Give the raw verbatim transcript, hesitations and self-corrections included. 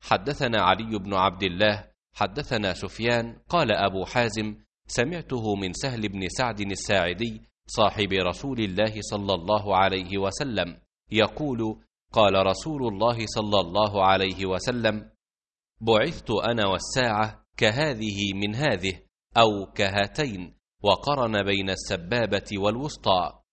حدثنا علي بن عبد الله حدثنا سفيان قال أبو حازم سمعته من سهل بن سعد الساعدي صاحب رسول الله صلى الله عليه وسلم يقول قال رسول الله صلى الله عليه وسلم بعثت أنا والساعة كهذه من هذه أو كهاتين، وقرن بين السبابة والوسطى.